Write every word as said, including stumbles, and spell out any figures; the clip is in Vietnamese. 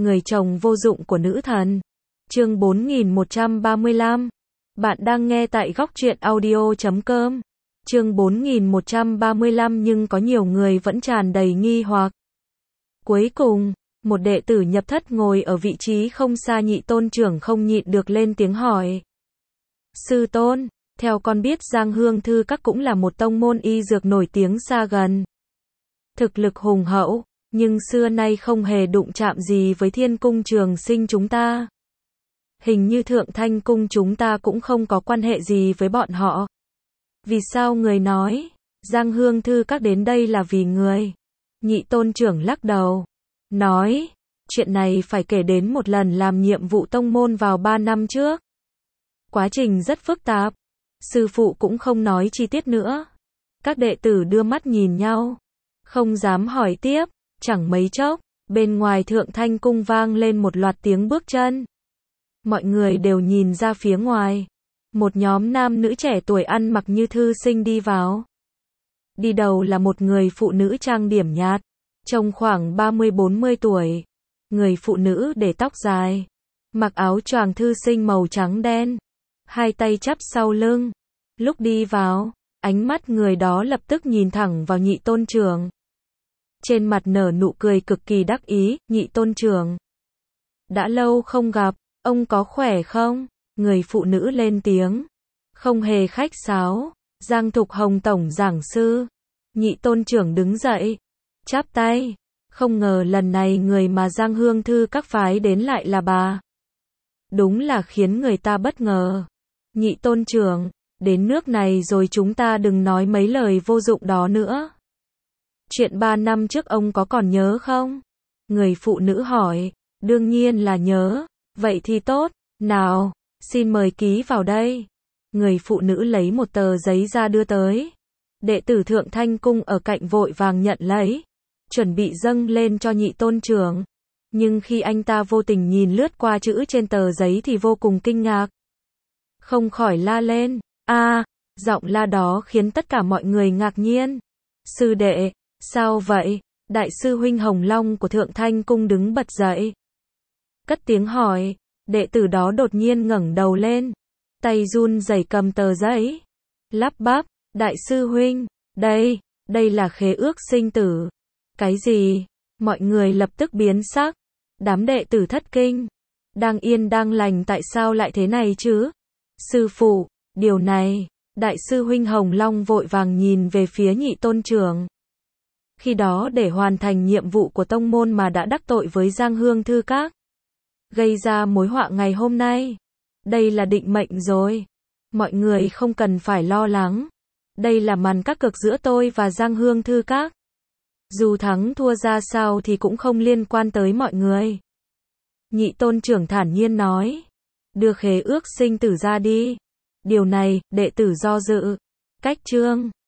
người chồng vô dụng của nữ thần. Chương bốn nghìn một trăm ba mươi lăm. Bạn đang nghe tại góc truyện audio chấm com. Chương bốn nghìn một trăm ba mươi lăm nhưng có nhiều người vẫn tràn đầy nghi hoặc. Cuối cùng, một đệ tử nhập thất ngồi ở vị trí không xa Nhị Tôn trưởng không nhịn được lên tiếng hỏi. Sư tôn, theo con biết Giang Hương Thư Các cũng là một tông môn y dược nổi tiếng xa gần. Thực lực hùng hậu, nhưng xưa nay không hề đụng chạm gì với Thiên Cung Trường Sinh chúng ta. Hình như Thượng Thanh Cung chúng ta cũng không có quan hệ gì với bọn họ. Vì sao người nói, Giang Hương Thư Các đến đây là vì người? Nhị Tôn trưởng lắc đầu, nói, chuyện này phải kể đến một lần làm nhiệm vụ tông môn vào ba năm trước. Quá trình rất phức tạp, sư phụ cũng không nói chi tiết nữa. Các đệ tử đưa mắt nhìn nhau, không dám hỏi tiếp. Chẳng mấy chốc, bên ngoài Thượng Thanh Cung vang lên một loạt tiếng bước chân. Mọi người đều nhìn ra phía ngoài. Một nhóm nam nữ trẻ tuổi ăn mặc như thư sinh đi vào. Đi đầu là một người phụ nữ trang điểm nhạt, trông khoảng ba mươi bốn mươi tuổi. Người phụ nữ để tóc dài, mặc áo choàng thư sinh màu trắng đen, hai tay chắp sau lưng. Lúc đi vào, ánh mắt người đó lập tức nhìn thẳng vào Nhị Tôn trưởng. Trên mặt nở nụ cười cực kỳ đắc ý. Nhị Tôn trưởng, đã lâu không gặp, ông có khỏe không? Người phụ nữ lên tiếng, không hề khách sáo. Giang Thục Hồng tổng giảng sư. Nhị Tôn trưởng đứng dậy, chắp tay. Không ngờ lần này người mà Giang Hương Thư Các phái đến lại là bà. Đúng là khiến người ta bất ngờ. Nhị Tôn trưởng, đến nước này rồi chúng ta đừng nói mấy lời vô dụng đó nữa. Chuyện ba năm trước ông có còn nhớ không? Người phụ nữ hỏi. Đương nhiên là nhớ. Vậy thì tốt. Nào, xin mời ký vào đây. Người phụ nữ lấy một tờ giấy ra đưa tới. Đệ tử Thượng Thanh Cung ở cạnh vội vàng nhận lấy, chuẩn bị dâng lên cho Nhị Tôn trưởng. Nhưng khi anh ta vô tình nhìn lướt qua chữ trên tờ giấy thì vô cùng kinh ngạc. Không khỏi la lên. A, giọng la đó khiến tất cả mọi người ngạc nhiên. Sư đệ, sao vậy? Đại sư huynh Hồng Long của Thượng Thanh Cung đứng bật dậy, cất tiếng hỏi. Đệ tử đó đột nhiên ngẩng đầu lên, tay run rẩy cầm tờ giấy, lắp bắp, đại sư huynh, đây, đây là khế ước sinh tử. Cái gì? Mọi người lập tức biến sắc. Đám đệ tử thất kinh. Đang yên đang lành tại sao lại thế này chứ? Sư phụ, điều này, đại sư huynh Hồng Long vội vàng nhìn về phía Nhị Tôn trưởng. Khi đó để hoàn thành nhiệm vụ của tông môn mà đã đắc tội với Giang Hương Thư Các, gây ra mối họa ngày hôm nay. Đây là định mệnh rồi. Mọi người không cần phải lo lắng. Đây là màn cá cược giữa tôi và Giang Hương Thư Các. Dù thắng thua ra sao thì cũng không liên quan tới mọi người. Nhị Tôn trưởng thản nhiên nói. Đưa khế ước sinh tử ra đi. Điều này, đệ tử do dự. Cách chương.